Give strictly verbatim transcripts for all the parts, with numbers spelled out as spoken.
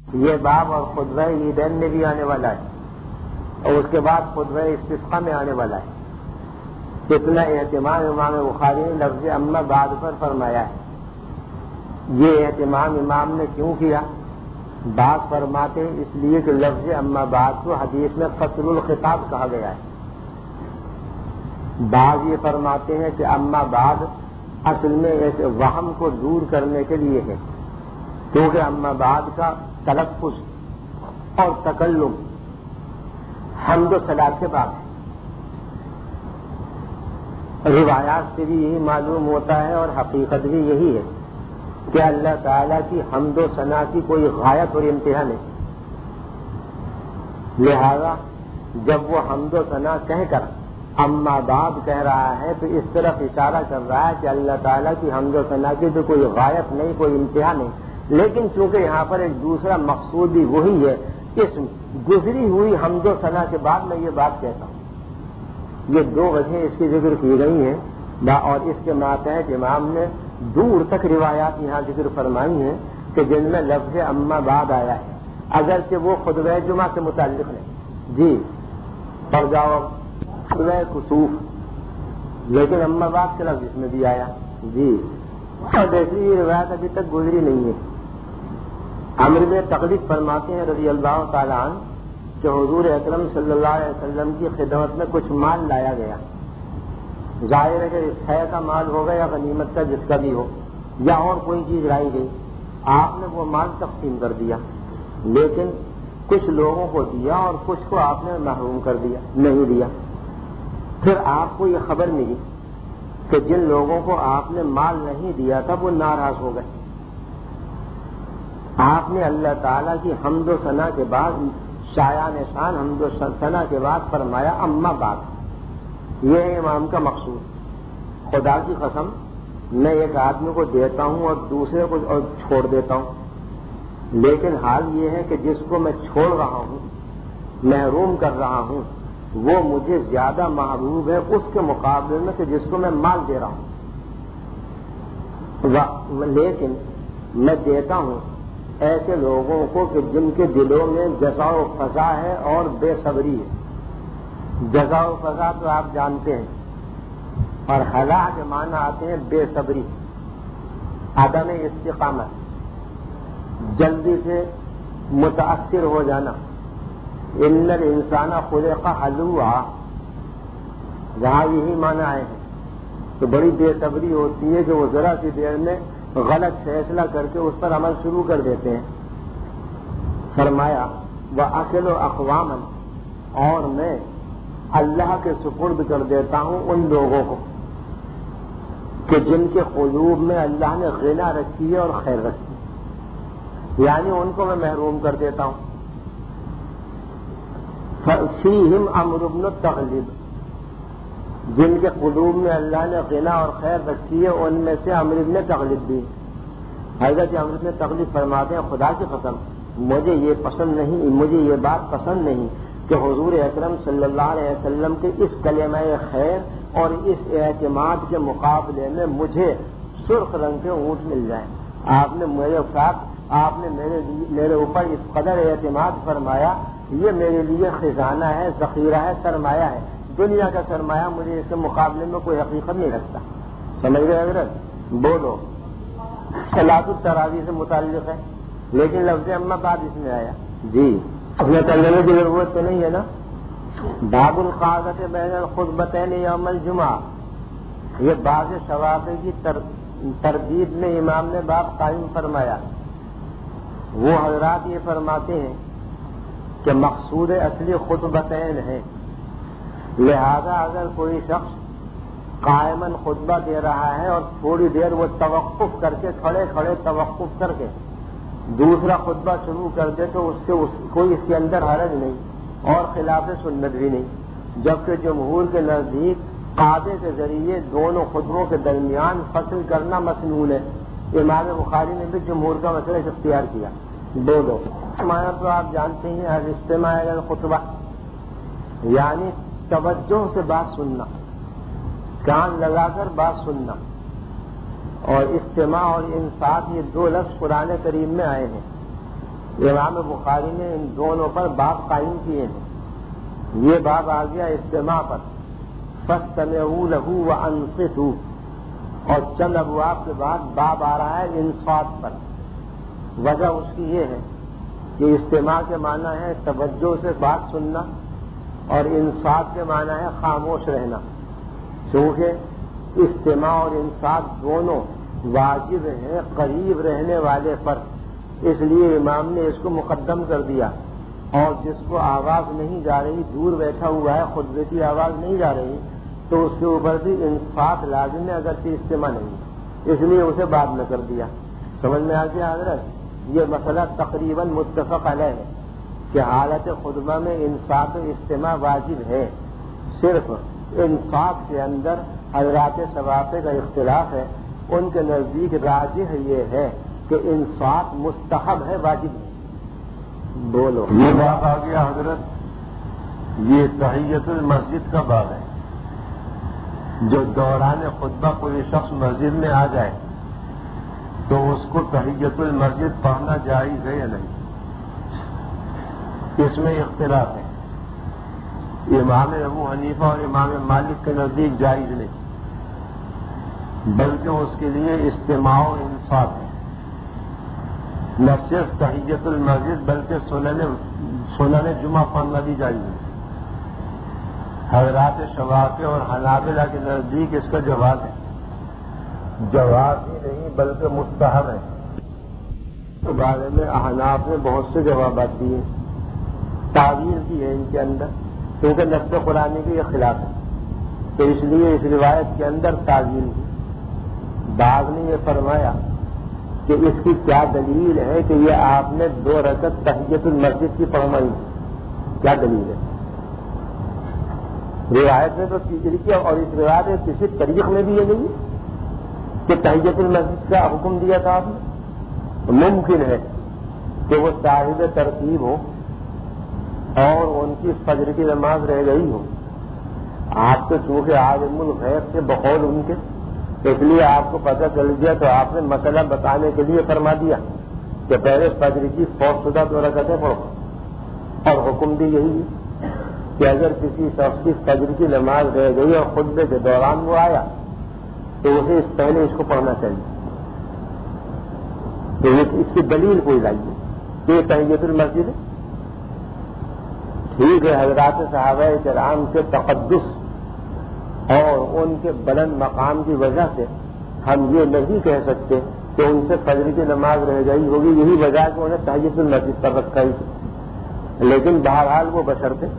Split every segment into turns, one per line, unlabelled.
یہ باب اور خطبہ عیدین میں بھی آنے والا ہے اور اس کے بعد خطبہ استسقاء میں آنے والا ہے. اتنا اہتمام امام بخاری نے لفظ اما بعد پر فرمایا ہے. یہ اہتمام امام نے کیوں کیا؟ بعض فرماتے ہیں اس لیے کہ لفظ اما بعد کو حدیث میں فصل الخطاب کہا گیا ہے. بعض یہ فرماتے ہیں کہ اما بعد اصل میں ایسے وہم کو دور کرنے کے لیے ہے، کیونکہ اما بعد کا تلفظ اور تکلم حمد و صلاۃ کے بعد ہے. روایات سے بھی یہی معلوم ہوتا ہے اور حقیقت بھی یہی ہے کہ اللہ تعالیٰ کی حمد و ثنا کی کوئی غایت اور انتہا نہیں. لہذا جب وہ حمد و ثنا کہہ کر اما بعد کہہ رہا ہے تو اس طرف اشارہ کر رہا ہے کہ اللہ تعالیٰ کی حمد و ثنا کی تو کوئی غایت نہیں، کوئی انتہا نہیں. لیکن چونکہ یہاں پر ایک دوسرا مقصود بھی وہی ہے، اس گزری ہوئی حمد و ثنا کے بعد میں یہ بات کہتا ہوں. یہ دو وجہیں اس کی ذکر کی گئی ہیں اور اس کے ماتحت امام نے دور تک روایات یہاں ذکر فرمائی ہیں کہ جن میں لفظ اما بعد آیا ہے، اگرچہ وہ خطبہ جمعہ سے متعلق نہیں. جی پڑ جاؤ خطبہ کسوف، لیکن اما بعد کا لفظ اس میں بھی آیا. جی اور دوسری یہ روایت ابھی تک گزری نہیں ہے. عمرو بن تقلید فرماتے ہیں رضی اللہ تعالیٰ عنہ کہ حضور اکرم صلی اللہ علیہ وسلم کی خدمت میں کچھ مال لایا گیا. ظاہر ہے کہ خیر کا مال ہوگا یا غنیمت کا، جس کا بھی ہو، یا اور کوئی چیز لائی گئی. آپ نے وہ مال تقسیم کر دیا، لیکن کچھ لوگوں کو دیا اور کچھ کو آپ نے محروم کر دیا، نہیں دیا. پھر آپ کو یہ خبر ملی کہ جن لوگوں کو آپ نے مال نہیں دیا تھا وہ ناراض ہو گئے. آپ نے اللہ تعالیٰ کی حمد و ثنا کے بعد شایان شان حمد و ثنا کے بعد فرمایا اما بعد. یہ ہے امام کا مقصود. خدا کی قسم میں ایک آدمی کو دیتا ہوں اور دوسرے کو اور چھوڑ دیتا ہوں، لیکن حال یہ ہے کہ جس کو میں چھوڑ رہا ہوں، محروم کر رہا ہوں، وہ مجھے زیادہ محبوب ہے اس کے مقابلے میں کہ جس کو میں مال دے رہا ہوں. لیکن میں دیتا ہوں ایسے لوگوں کو کہ جن کے دلوں میں جزا و فضا ہے اور بے صبری ہے. جزا و فضا تو آپ جانتے ہیں، اور حلا کے معنی آتے ہیں بے صبری، عدم استقامت، جلدی سے متاثر ہو جانا. ان الانسان خلق ہلوعا، جہاں یہی معنی آئے ہیں تو بڑی بے صبری ہوتی ہے کہ وہ ذرا سی دیر میں غلط فیصلہ کر کے اس پر عمل شروع کر دیتے ہیں. فرمایا وَأَكِلُ أَقْوَامًا، اور میں اللہ کے سپرد کر دیتا ہوں ان لوگوں کو کہ جن کے قلوب میں اللہ نے غنا رکھی ہے اور خیر رکھی ہے، یعنی ان کو میں محروم کر دیتا ہوں. فِيهِمْ عَمْرُ بْنُ التَّغْلِبِ، جن کے قلوب میں اللہ نے غنا اور خیر رکھی ہے ان میں سے عمرو بن تغلب بھی. حضرت عمرو بن تغلب فرماتے ہیں خدا کی قسم مجھے یہ پسند نہیں، مجھے یہ بات پسند نہیں کہ حضور اکرم صلی اللہ علیہ وسلم کے اس کلمہ خیر اور اس اعتماد کے مقابلے میں مجھے سرخ رنگ کے اونٹ مل جائیں. آپ نے میرے ساتھ آپ نے میرے میرے اوپر اس قدر اعتماد فرمایا، یہ میرے لیے خزانہ ہے، ذخیرہ ہے، سرمایہ ہے. دنیا کا سرمایہ مجھے اس کے مقابلے میں کوئی حقیقت نہیں رکھتا. سمجھ گئے حضرت؟ بولو صلاۃ التراویح سے متعلق ہے، لیکن لفظ اما بعد اس میں آیا. جی اپنے ترجمے کی ضرورت تو نہیں ہے نا. باب القعدۃ بین الخطبتین یوم الجمعہ، یہ بعض شواغل کی تر... تردید میں امام نے باب قائم فرمایا. وہ حضرات یہ فرماتے ہیں کہ مقصود اصلی خطبتین ہیں، لہذا اگر کوئی شخص قائماً خطبہ دے رہا ہے اور تھوڑی دیر وہ توقف کر کے کھڑے کھڑے توقف کر کے دوسرا خطبہ شروع کر دے تو اس کے اس کوئی اس کے اندر حرج نہیں اور خلاف سنت بھی نہیں، جبکہ جمہور کے نزدیک قاعدے کے ذریعے دونوں خطبوں کے درمیان فصل کرنا مسنون ہے. امام بخاری نے بھی جمہور کا مسئلہ اختیار کیا. دو دو معنی تو آپ جانتے ہیں، الاستماع الی الخطبہ یعنی توجہ سے بات سننا، کان لگا کر بات سننا. اور استماع اور انصات یہ دو لفظ قرآن کریم میں آئے ہیں. امام بخاری نے ان دونوں پر باب قائم کیے ہیں. یہ باب آ گیا استماع پر، فاستمعوا له وانصتوا، اور چند ابواب کے بعد باب آ رہا ہے انصات پر. وجہ اس کی یہ ہے کہ استماع کے معنی ہے توجہ سے بات سننا، اور انصات کے معنی ہے خاموش رہنا. چونکہ استماع اور انصات دونوں واجب ہیں قریب رہنے والے پر، اس لیے امام نے اس کو مقدم کر دیا. اور جس کو آواز نہیں جا رہی، دور بیٹھا ہوا ہے، خطبے کی آواز نہیں جا رہی، تو اس کے اوپر بھی انصات لازم ہے اگرچہ استماع نہیں، اس لیے اسے بعد میں کر دیا. سمجھ میں آ گیا حضرت؟ یہ مسئلہ تقریباً متفق علیہ ہے کہ حالت خطبہ میں انصات و استماع واجب ہے. صرف انصات کے اندر حضرات ثوابے کا اختلاف ہے. ان کے نزدیک راجح یہ ہے کہ انصات مستحب ہے، واجب ہے. بولو.
یہ بات آ گیا حضرت، یہ تحیت المسجد کا باب ہے. جو دوران خطبہ کوئی شخص مسجد میں آ جائے تو اس کو تحیت المسجد پڑھنا جائز ہے یا نہیں، اس میں اختلاف ہے. امام ابو حنیفہ اور امام مالک کے نزدیک جائز نہیں، بلکہ اس کے لیے استماع و انصات ہے. نہ صرف تحیت المسجد بلکہ سنن سنن جمعہ پڑھنا بھی جائز ہے. حضرات شوافی اور حنابلہ کے نزدیک اس کا جواز ہے، جواز ہی نہیں بلکہ مستحب ہے.
اس بارے میں احناف نے بہت سے جوابات دیے، تعویل کی ہے ان کے اندر، کیونکہ نص قرآنی کے یہ خلاف ہے، تو اس لیے اس روایت کے اندر تعویل کی. بعض نے یہ فرمایا کہ اس کی کیا دلیل ہے کہ یہ آپ نے دو رکعت تحیت المسجد کی پڑھوائی، کیا دلیل ہے؟ روایت میں تو تیسری کی، اور اس روایت میں کسی طریق میں بھی یہ نہیں کہ تحیت المسجد کا حکم دیا تھا آپ نے. ممکن ہے کہ وہ صاحب ترتیب ہو اور ان کی فجر کی نماز رہ گئی ہو. آپ تو چونکہ عالم الغیب سے بقول ان کے، اس لیے آپ کو پتہ چل گیا تو آپ نے مسئلہ بتانے کے لیے فرما دیا کہ پہلے فجر کی فوت شدہ دو رکعتیں پڑھو. اور حکم بھی یہی ہے کہ اگر کسی شخص کی فجر کی نماز رہ گئی اور خطبے کے دوران وہ آیا تو اسے اس پہلے اس کو پڑھنا چاہیے. تو اس کی دلیل کوئی لائیے کہ یہ تحیت المسجد ہے. ٹھیک ہے، حضرات صحابہ کرام کے تقدس اور ان کے بلند مقام کی وجہ سے ہم یہ نہیں کہہ سکتے کہ ان سے فجر کی نماز رہ گئی ہوگی، یہی وجہ کہ انہیں تحیت المسجد پر رکھا ہی. لیکن بہرحال وہ بشرطے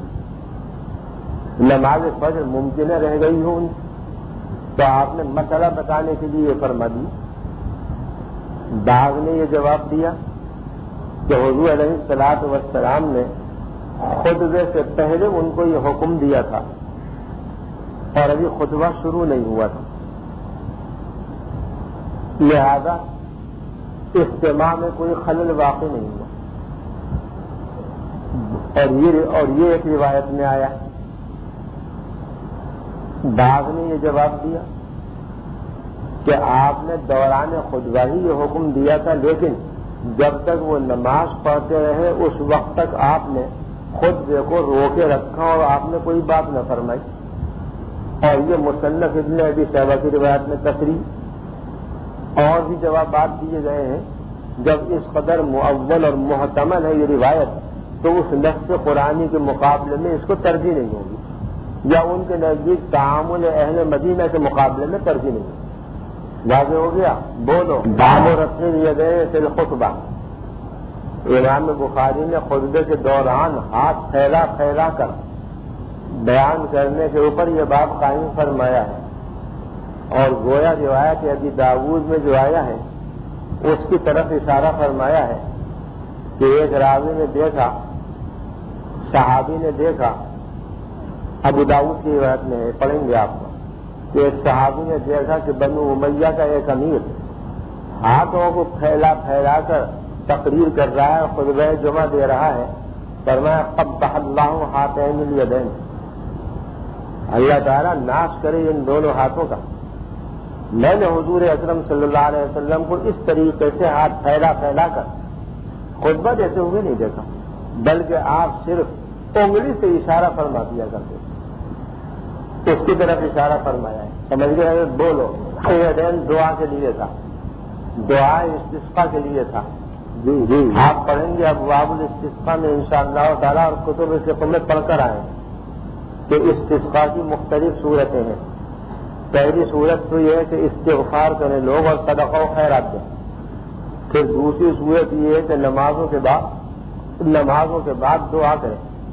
نماز فجر ممکن رہ گئی ہو ان تو آپ نے مسئلہ بتانے کے لیے یہ فرما دی. بعض نے یہ جواب دیا کہ حضور علیہ الصلوۃ والسلام نے خطبے سے پہلے ان کو یہ حکم دیا تھا اور ابھی خطبہ شروع نہیں ہوا تھا، لہذا استماع میں کوئی خلل واقع نہیں ہوا. اور یہ اور یہ ایک روایت میں آیا. بعض نے یہ جواب دیا کہ آپ نے دوران خطبہ ہی یہ حکم دیا تھا، لیکن جب تک وہ نماز پڑھتے رہے اس وقت تک آپ نے خطبے کو روکے رکھا اور آپ نے کوئی بات نہ فرمائی. اور یہ مصنف ابن ابی شیبہ کی روایت میں تصریح اور بھی جوابات دیے گئے ہیں. جب اس قدر معول اور محتمل ہے یہ روایت تو اس نص قرآنی کے مقابلے میں اس کو ترجیح نہیں ہوگی، یا ان کے نزدیک تعامل اہل مدینہ کے مقابلے میں ترجیح نہیں ہوگی. واضح ہو گیا؟ بولو. باب رفع الیدین فی الخطبہ. امام بخاری نے خطبے کے دوران ہاتھ پھیلا پھیلا کر بیان کرنے کے اوپر یہ باب قائم فرمایا ہے. اور گویا روایت ابی داؤد میں جو آیا ہے اس کی طرف اشارہ فرمایا ہے کہ ایک راوی نے دیکھا، صحابی نے دیکھا، ابو داؤد کی روایت میں ہے، پڑھیں گے آپ کو، کہ ایک صحابی نے دیکھا کہ بنو امیہ کا ایک امیر ہاتھوں کو پھیلا پھیلا کر تقریر کر رہا ہے، خطبہ جمعہ دے رہا ہے. فرمایا قبح اللہ ہاتین الیدین، اللہ تعالیٰ ناش کرے ان دونوں ہاتھوں کا. میں نے حضور اکرم صلی اللہ علیہ وسلم کو اس طریقے سے ہاتھ پھیلا پھیلا کر خطبہ دیتے ہوئے نہیں دیکھا، بلکہ آپ صرف انگلی سے اشارہ فرما دیا کرتے، اس کی طرف اشارہ فرمایا ہے، سمجھ گئے؟ بولو دین دعا کے لیے تھا، دعا استسقاء کے لیے تھا۔ جی جی آپ پڑھیں گے ابواب الاستسقاء میں انشاءاللہ تعالیٰ اور کتب فقہ میں پڑھ کر آئے کہ استسقاء کی مختلف صورتیں ہیں۔ پہلی صورت تو یہ ہے کہ استغفار کریں لوگ اور صدقہ و خیرات دیں۔ پھر دوسری صورت یہ ہے کہ نمازوں کے بعد نمازوں کے بعد دعا کریں۔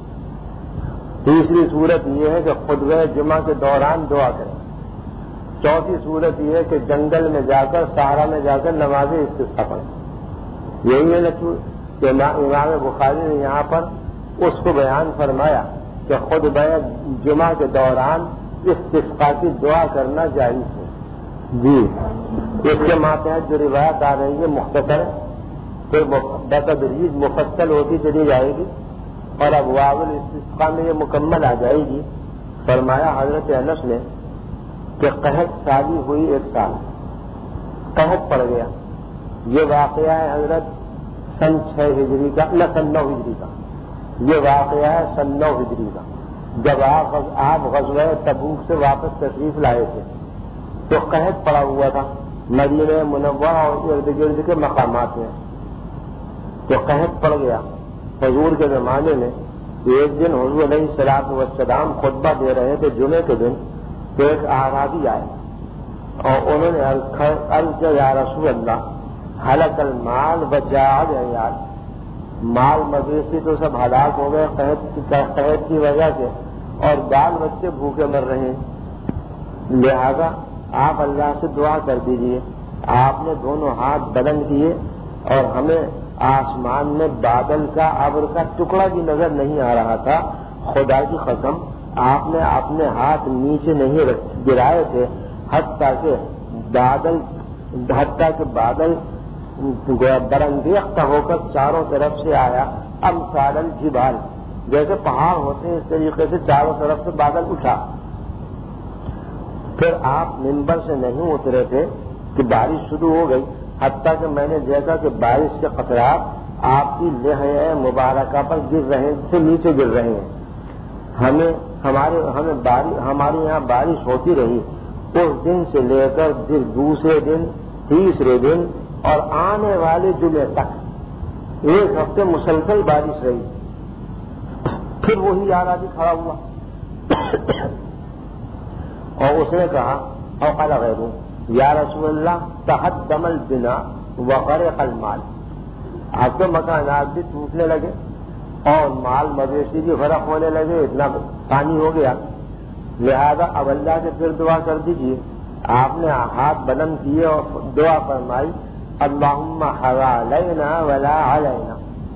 تیسری صورت یہ ہے کہ خطبہ جمعہ کے دوران دعا کریں۔ چوتھی صورت یہ ہے کہ جنگل میں جا کر صحرا میں جا کر نماز استسقاء پڑھیں۔ یہی ہے کہ امام بخاری نے یہاں پر اس کو بیان فرمایا کہ خطبہ جمعہ کے دوران استسقاء کی دعا کرنا جائز ہے۔ جی اس کے ماتحت جو روایت آ رہی ہے مختصر ہے، پھر بتدریج مفصل ہوتی چلی جائے گی اور ابواب الاستسقاء میں یہ مکمل آ جائے گی۔ فرمایا حضرت انس نے کہ قحط سالی ہوئی ایک سال، قحط پڑ گیا۔ یہ واقعہ ہے حضرت سن چھ ہجری کا، نہ سن نو ہجری کا، یہ واقعہ ہے سن نو ہجری کا، جب آپ آپ غزوہ تبوک سے واپس تشریف لائے تھے تو قحط پڑا ہوا تھا مدینہ منورہ اور ارد گرد کے مقامات میں، تو قحط پڑ گیا۔ حضور کے زمانے میں ایک دن حضور علیہ الصلوۃ والسلام خطبہ دے رہے تھے جمعے کے دن، تو ایک اعرابی آئے اور انہوں نے عرض کیا یا رسول اللہ ہلک المال وجاع العیال، مال مویشی تو سب ہلاک ہو گئے قحط کی وجہ سے اور بال بچے بھوکے مر رہے ہیں، لہذا آپ اللہ سے دعا کر دیجئے۔ آپ نے دونوں ہاتھ بلند کیے اور ہمیں آسمان میں بادل کا ابر کا ٹکڑا بھی نظر نہیں آ رہا تھا، خدا کی قسم آپ نے اپنے ہاتھ نیچے نہیں گرائے تھے حتیٰ کہ بادل حتیٰ کہ بادل برانگیختہ ہو کر چاروں طرف سے آیا، امثال الجبال، جیسے پہاڑ ہوتے ہیں اس طریقے سے چاروں طرف سے بادل اٹھا۔ پھر آپ منبر سے نہیں اترے تھے کہ بارش شروع ہو گئی، حتیٰ کہ میں نے دیکھا کہ بارش کے قطرات آپ کی لحیہ مبارکہ پر گر رہے ہیں، سے نیچے گر رہے ہیں۔ ہمیں ہمارے ہمیں بارش ہمارے یہاں بارش ہوتی رہی اس دن سے لے کر پھر دوسرے دن، تیسرے دن اور آنے والے جمعے تک ایک ہفتے مسلسل بارش رہی۔ پھر وہی اعرابی کھڑا ہوا اور اس نے کہا او قال غیرہ یا رسول اللہ تہدم البنا وغرق المال، آپ کے مکانات بھی ٹوٹنے لگے اور مال مویشی بھی غرق ہونے لگے، اتنا پانی ہو گیا، لہذا اب اللہ سے پھر دعا کر دیجیے۔ آپ نے ہاتھ بلند کیے اور دعا فرمائی اللہم حوالینا ولا علینا،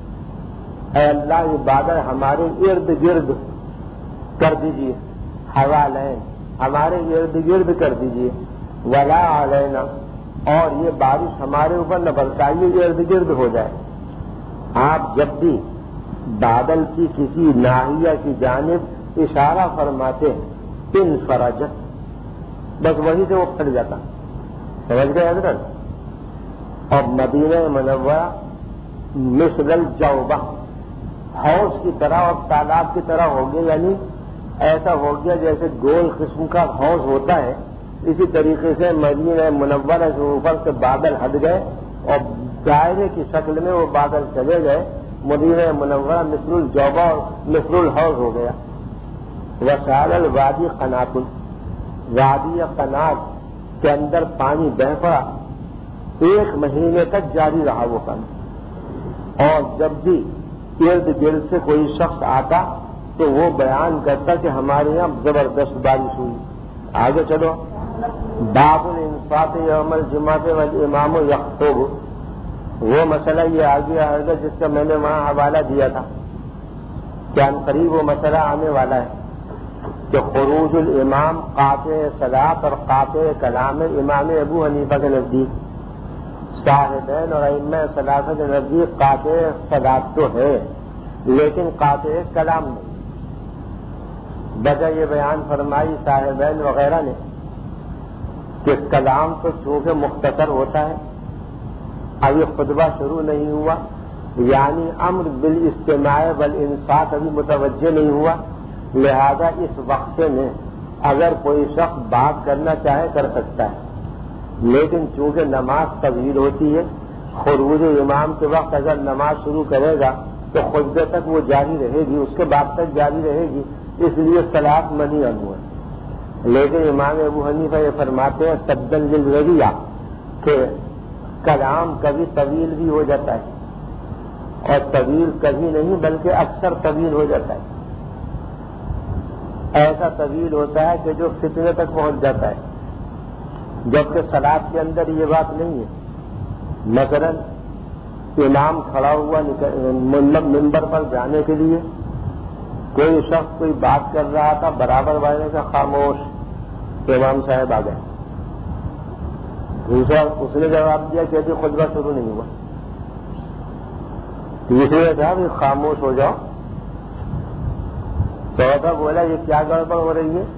اے اللہ یہ بادل ہمارے ارد گرد کر دیجیے، حوالین ہمارے ارد گرد کر دیجیے، ولا علینا اور یہ بارش ہمارے اوپر نہ برسائیے، ارد گرد ہو جائے۔ آپ جب بھی بادل کی کسی ناحیہ کی جانب اشارہ فرماتے ہیں ان فرجت، بس وہیں سے وہ پھٹ جاتا، سمجھ گئے حضرت؟ اور مدینہ منورہ مثل الجوبہ، حوض کی طرح اور تالاب کی طرح ہو گیا، یعنی ایسا ہو گیا جیسے گول قسم کا حوض ہوتا ہے، اسی طریقے سے مدینہ منورہ کے اوپر سے بادل ہٹ گئے اور دائرے کی شکل میں وہ بادل چلے گئے، مدینہ منورہ مثل الجوبہ اور مثل الحوض ہو گیا۔ وسال الوادی قناتن، وادی قنات کے اندر پانی بہہ پڑا، ایک مہینے تک جاری رہا وہ پانی، اور جب بھی ارد گرد سے کوئی شخص آتا تو وہ بیان کرتا کہ ہمارے یہاں زبردست بارش ہوئی۔ آگے چلو، باب الانصات یوم الجمعہ والامام یخطب، وہ مسئلہ یہ آ گیا ہے جس کا میں نے وہاں حوالہ دیا تھا کہ ان قریب وہ مسئلہ آنے والا ہے کہ خروج الامام قاطع صلاۃ اور قاطع کلام امام ابو حنیفہ کے نزدیک، صاحبین اور ائمہ ثلاثہ کے نزدیک قاطع صلاۃ تو ہے لیکن قاطع کلام نہیں۔ وجہ یہ بیان فرمائی صاحبین وغیرہ نے کہ کلام تو چونکہ مختصر ہوتا ہے، اب یہ خطبہ شروع نہیں ہوا یعنی امر بالاستماع والانصات ابھی متوجہ نہیں ہوا، لہذا اس وقت میں اگر کوئی شخص بات کرنا چاہے کر سکتا ہے، لیکن چونکہ نماز طویل ہوتی ہے، خروج امام کے وقت اگر نماز شروع کرے گا تو خطبے تک وہ جاری رہے گی، اس کے بعد تک جاری رہے گی، اس لیے صلاۃ منی عنہ ہے۔ لیکن امام ابو حنیفہ یہ فرماتے ہیں سدًا للذریعہ کہ کلام کبھی طویل بھی ہو جاتا ہے، اور طویل کبھی نہیں بلکہ اکثر طویل ہو جاتا ہے، ایسا طویل ہوتا ہے کہ جو فتنے تک پہنچ جاتا ہے، جبکہ صلاۃ کے اندر یہ بات نہیں ہے۔ مثلا امام کھڑا ہوا منبر پر جانے کے لیے، کوئی شخص کوئی بات کر رہا تھا، برابر والے کا خاموش، امام صاحب آ گئے، دوسرا اس نے جواب دیا کہ ابھی خطبہ شروع نہیں ہوا، تیسرے نے کہا کہ خاموش ہو جاؤ، چوتھا بولا یہ کیا گڑبڑ ہو رہی ہے،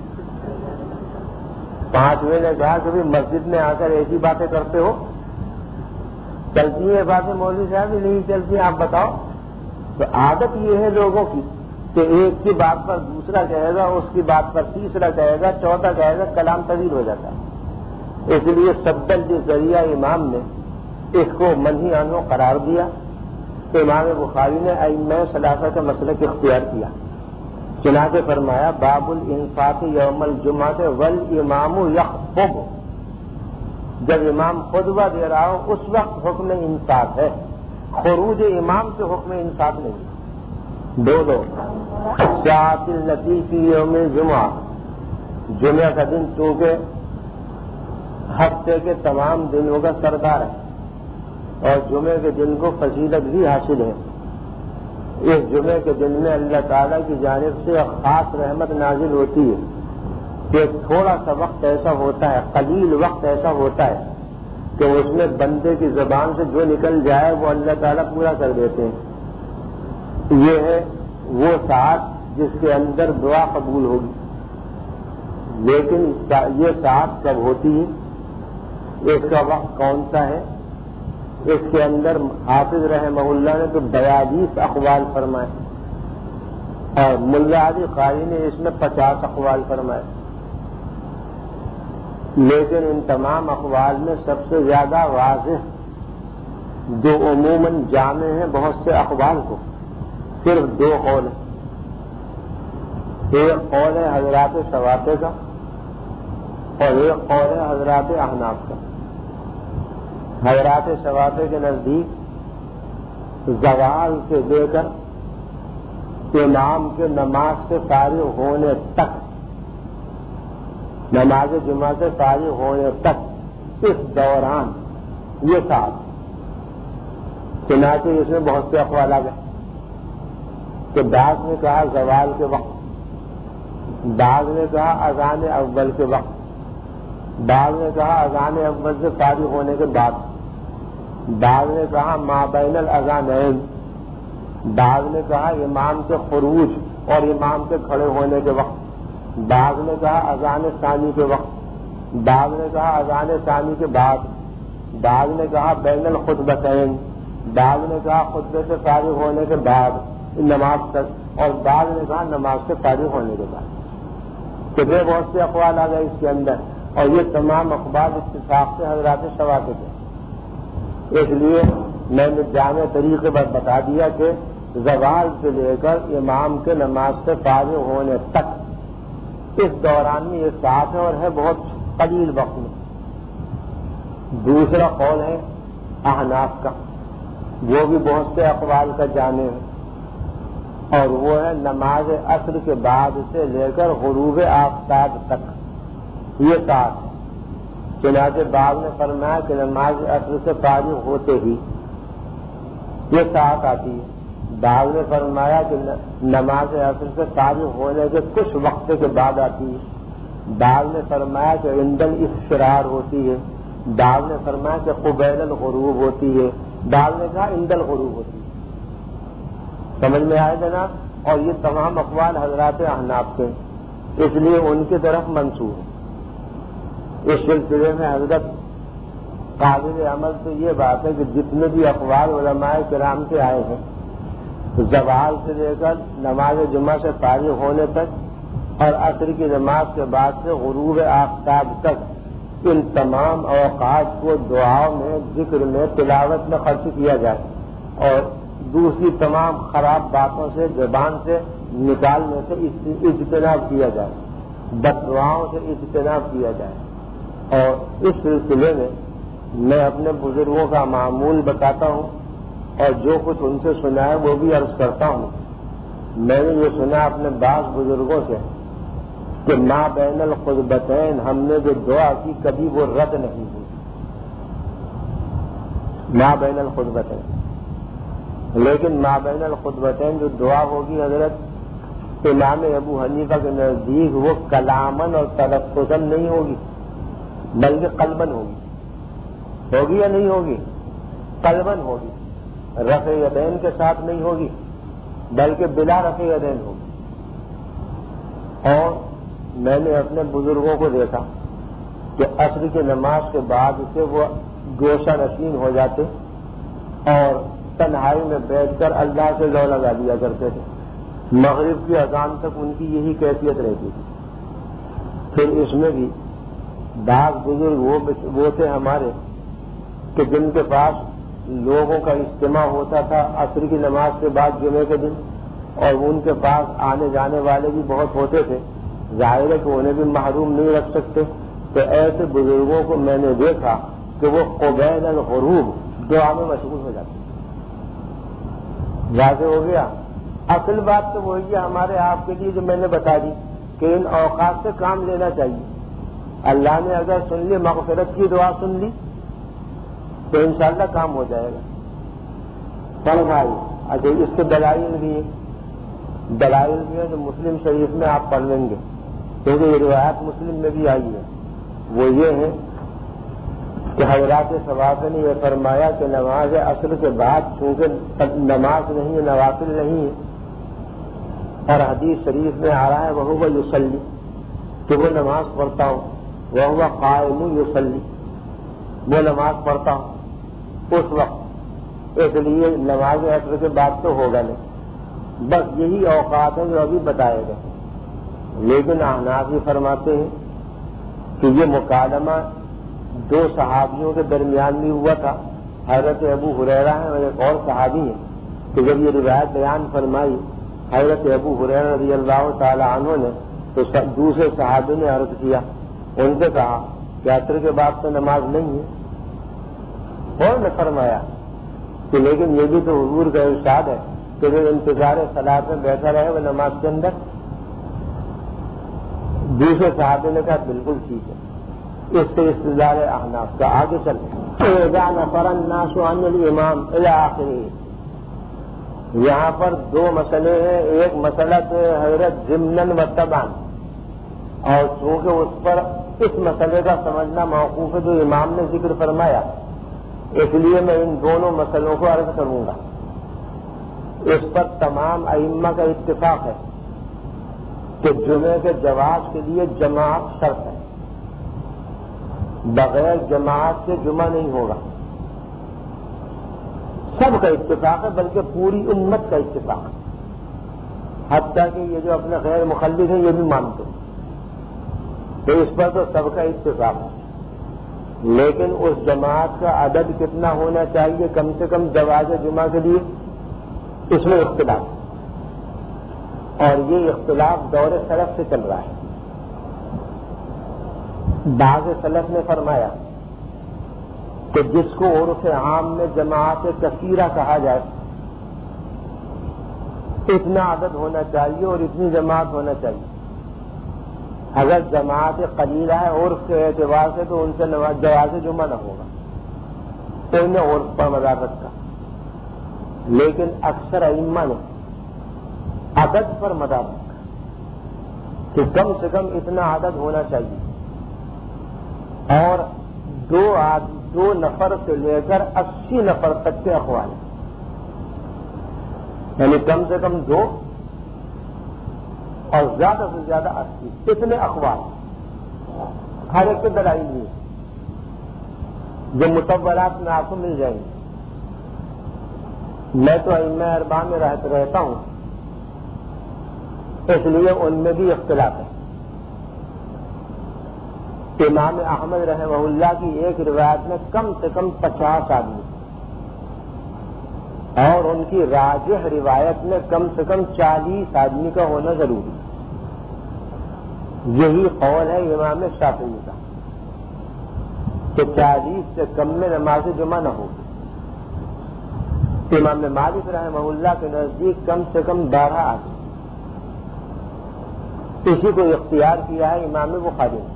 پانچویں نے کہا کہ بھی مسجد میں آ کر ایسی باتیں کرتے ہو، چلتی ہیں باتیں مولوی صاحب نہیں چلتی، آپ بتاؤ۔ تو عادت یہ ہے لوگوں کی کہ ایک کی بات پر دوسرا کہے گا، اس کی بات پر تیسرا کہے گا، چوتھا کہے گا، کلام طویل ہو جاتا ہے۔ اس لیے سدًا للذریعہ امام نے اس کو منہی عنہ قرار دیا۔ امام بخاری نے ائمہ ثلاثہ کا مسلک اختیار کیا، چنانچہ فرمایا باب الانصات یوم الجمعہ والامام یخطب، جب امام خطبہ دے رہا ہو اس وقت حکم انصات ہے، خروج امام سے حکم انصات نہیں۔ دو دو ساعت التی فی یوم الجمعہ، جمعہ کا دن چونکہ ہفتے کے تمام دنوں کا سردار ہے اور جمعے کے دن کو فضیلت بھی حاصل ہے، اس جمعے کے دن میں اللہ تعالیٰ کی جانب سے ایک خاص رحمت نازل ہوتی ہے کہ تھوڑا سا وقت ایسا ہوتا ہے، قلیل وقت ایسا ہوتا ہے کہ اس میں بندے کی زبان سے جو نکل جائے وہ اللہ تعالیٰ پورا کر دیتے ہیں۔ یہ ہے وہ ساعت جس کے اندر دعا قبول ہوگی، لیکن یہ ساعت کب ہوتی ہے، اس کا وقت کون سا ہے، اس کے اندر حافظ رحمہ اللہ نے تو بیالیس اقوال فرمائے اور ملا علی قاری نے اس میں پچاس اقوال فرمائے، لیکن ان تمام اقوال میں سب سے زیادہ واضح جو عموماً جامع ہیں بہت سے اقوال کو، صرف دو قول ہیں۔ ایک قول ہے حضرات شوافع کا اور ایک قول ہے حضرات احناف کا۔ حضرات شوافع کے نزدیک زوال سے لے کر امام کے نماز سے فارغ ہونے تک، نماز جمعہ سے فارغ ہونے تک، اس دوران یہ ساتھ، چنانچہ اس میں بہت سے اقوال آ گئے کہ بعض نے کہا زوال کے وقت، بعض نے کہا اذان اول کے وقت، بعض نے کہا اذان اول سے فارغ ہونے کے بعد، بعض نے کہا ما بین الاذانین، بعض نے کہا امام کے خروج اور امام کے کھڑے ہونے کے وقت، بعض نے کہا اذان ثانی کے وقت، بعض نے کہا اذان ثانی کے بعد، بعض نے کہا بین الخطبتین، بعض نے کہا خطبے سے فارغ ہونے کے بعد نماز تک، اور بعض نے کہا نماز سے فارغ ہونے کے بعد۔ کتنے بہت سے اقوال آ گئے اس کے اندر، اور یہ تمام اقوال اتفاق سے حضرات شوافع کے۔ اس لیے میں نے جامع طریقے پر بتا دیا کہ زوال سے لے کر امام کے نماز سے فارغ ہونے تک اس دوران میں یہ ساتھ ہے اور ہے بہت قلیل وقت میں۔ دوسرا قول ہے احناف کا، وہ بھی بہت سے اقوال کا جامع ہے، اور وہ ہے نماز عصر کے بعد سے لے کر غروب آفتاب تک یہ ساتھ ہے۔ چنانچہ بعض نے فرمایا کہ نماز عصر سے فارغ ہوتے ہی یہ ساتھ آتی ہے، بعض نے فرمایا کہ نماز عصر سے فارغ ہونے کے کچھ وقت کے بعد آتی ہے، بعض نے فرمایا کہ عند الاسفرار ہوتی ہے، بعض نے فرمایا کہ قبیل الغروب ہوتی ہے، بعض نے کہا عند الغروب ہوتی ہے۔ سمجھ میں آئے جناب؟ اور یہ تمام اقوال حضرات احناف کے، اس لیے ان کی طرف منسوب ہے۔ اس سلسلے میں حضرت قابل عمل تو یہ بات ہے کہ جتنے بھی اقوال علماء کرام کے آئے ہیں زوال سے لے کر نماز جمعہ سے فارغ ہونے تک اور عصر کی نماز کے بعد سے غروب آفتاب تک ان تمام اوقات کو دعاؤں میں ذکر میں تلاوت میں خرچ کیا جائے اور دوسری تمام خراب باتوں سے زبان سے نکالنے سے اجتناب کیا جائے، بد دعاؤں سے اجتناب کیا جائے۔ اور اس سلسلے میں میں اپنے بزرگوں کا معمول بتاتا ہوں اور جو کچھ ان سے سنا ہے وہ بھی عرض کرتا ہوں۔ میں نے یہ سنا اپنے بعض بزرگوں سے کہ ما بین الخطبتین ہم نے جو دعا کی کبھی وہ رد نہیں ہوئی، ما بین الخطبتین، لیکن ما بین الخطبتین جو دعا ہوگی حضرت امام ابو حنیفہ کے نزدیک وہ کلامن اور تلفظن نہیں ہوگی بلکہ قلبن ہوگی۔ ہوگی یا نہیں ہوگی؟ قلبن ہوگی، رفع یدین کے ساتھ نہیں ہوگی بلکہ بلا رفع یدین ہوگی۔ اور میں نے اپنے بزرگوں کو دیکھا کہ عصر کی نماز کے بعد سے وہ گوشہ نشین ہو جاتے اور تنہائی میں بیٹھ کر اللہ سے لو لگا دیا کرتے تھے، مغرب کی اذان تک ان کی یہی کیفیت رہتی تھی۔ پھر اس میں بھی بعض بزرگ وہ تھے ہمارے کہ جن کے پاس لوگوں کا اجتماع ہوتا تھا عصر کی نماز کے بعد جمعے کے دن اور ان کے پاس آنے جانے والے بھی بہت ہوتے تھے، ظاہر ہے کہ انہیں بھی محروم نہیں رکھ سکتے، تو ایسے بزرگوں کو میں نے دیکھا کہ وہ قبیل الغروب دعا میں مشغول ہو جاتے۔ واضح ہو گیا؟ اصل بات تو وہی ہے ہمارے آپ کے لیے جو میں نے بتا دی کہ ان اوقات سے کام لینا چاہیے۔ اللہ نے اگر سن لی مغفرت کی دعا سن لی تو انشاءاللہ کام ہو جائے گا۔ پڑھ بھائی اچھا اس کے دلائل بھی دلائل بھی ہیں جو مسلم شریف میں آپ پڑھ لیں گے کیونکہ یہ روایت مسلم میں بھی آئی ہے۔ وہ یہ ہے کہ حضرات صحابہ نے یہ فرمایا کہ نماز عصر کے بعد چونکہ نماز نہیں ہے، نوافل نہیں ہے، اور حدیث شریف میں آ رہا ہے وہو یصلی کہ وہ نماز پڑھتا ہوں، وہو قائم یصلی وہ نماز پڑھتا ہوں اس وقت، اس لیے نماز عصر کے بعد تو ہوگا نہیں، بس یہی اوقات ہیں جو ابھی بتائے گئے۔ لیکن احناف فرماتے ہیں کہ یہ مکالمہ دو صحابیوں کے درمیان بھی ہوا تھا، حضرت ابو ہریرہ ہیں اور ایک اور صحابی ہیں، کہ جب یہ روایت بیان فرمائی حضرت ابو ہریرہ رضی اللہ تعالی عنہ نے تو دوسرے صحابی نے عرض کیا، ان سے کہا کہ عصر کے بعد تو نماز نہیں ہے، اور نے فرمایا کہ لیکن یہ بھی تو حضور کا ارشاد ہے کہ جو انتظار صلاۃ میں بیٹھا رہے وہ نماز کے اندر۔ دوسرے صحابی نے کہا بالکل ٹھیک ہے، اس سے استدلال احناف کا آگے چلتے اذا نفر الناس عن الامام الى آخره۔ یہاں پر دو مسئلے ہیں، ایک مسئلہ تو حضرت ضمناً و تبعاً، اور چونکہ اس پر اس مسئلے کا سمجھنا موقوف ہے جو امام نے ذکر فرمایا، اس لیے میں ان دونوں مسئلوں کو عرض کروں گا۔ اس پر تمام ائمہ کا اتفاق ہے کہ جمعے کے جواز کے لیے جماعت شرط ہے، بغیر جماعت کے جمعہ نہیں ہوگا۔ سب کا اتفاق ہے، بلکہ پوری امت کا اتفاق ہے، حتیٰ کہ یہ جو اپنے غیر مخلف ہیں یہ بھی مانتے ہیں، تو اس پر تو سب کا اتفاق ہے۔ لیکن اس جماعت کا عدد کتنا ہونا چاہیے کم سے کم جواز جمعہ کے لیے، اس میں اختلاف ہے، اور یہ اختلاف دور سلف سے چل رہا ہے۔ بعض سلف نے فرمایا کہ جس کو عرف عام میں جماعت کثیرہ کہا جائے اتنا عدد ہونا چاہیے اور اتنی جماعت ہونا چاہیے۔ اگر جماعت قلیلہ ہے عرف کے اعتبار سے تو ان سے جواز جمعہ نہ ہوگا، تو انہیں عرف پر مدار رکھا، لیکن اکثر ائمہ نے عدد پر مدار رکھا کہ کم سے کم اتنا عدد ہونا چاہیے، اور دو دو نفر سے لے کر اسی نفر تک کے اقوال ہیں، یعنی کم سے کم دو اور زیادہ سے زیادہ اسی، اتنے اقوال ہر ایک کے دلائل نہیں، جو مطولات میں آپ کو مل جائیں گے. میں تو ائمہ اربعہ میں رہتا ہوں، اس لیے ان میں بھی اختلاف ہے. امام احمد رحمہ اللہ کی ایک روایت میں کم سے کم پچاس آدمی اور ان کی راجح روایت میں کم سے کم چالیس آدمی کا ہونا ضروری. یہی قول ہے امام شافعی کا کہ چالیس سے کم میں نماز جمعہ نہ ہوگی. امام مالک رحمہ اللہ کے نزدیک کم سے کم بارہ آدمی. اسی کو اختیار کیا ہے امام بخاری نے.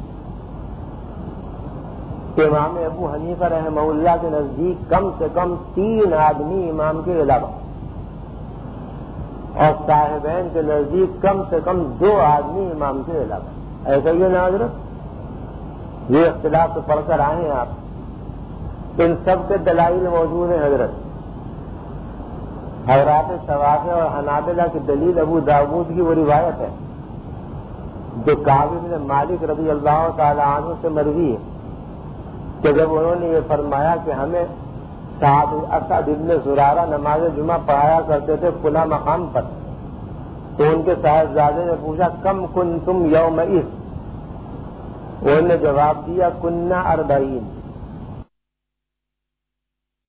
امام ابو حنیفہ رحمہ اللہ کے نزدیک کم سے کم تین آدمی امام کے علاوہ، اور صاحبین کے نزدیک کم سے کم دو آدمی امام کے علاوہ. ایسا ہی ہے نا حضرت؟ یہ اختلاف تو پڑھ کر آئے ہیں آپ. ان سب کے دلائل موجود ہیں حضرت. حضرات شوافی اور حنابلہ کی دلیل ابو داؤد کی وہ روایت ہے جو کعب بن مالک رضی اللہ تعالی عنہ سے مروی ہے کہ جب انہوں نے یہ فرمایا کہ ہمیں سعد اسد ابن زرارہ نماز جمعہ پڑھایا کرتے تھے فلاں مقام پر، تو ان کے صاحبزادے نے پوچھا کم کنتم یومئذ؟ انہوں نے جواب دیا کننا اربعین.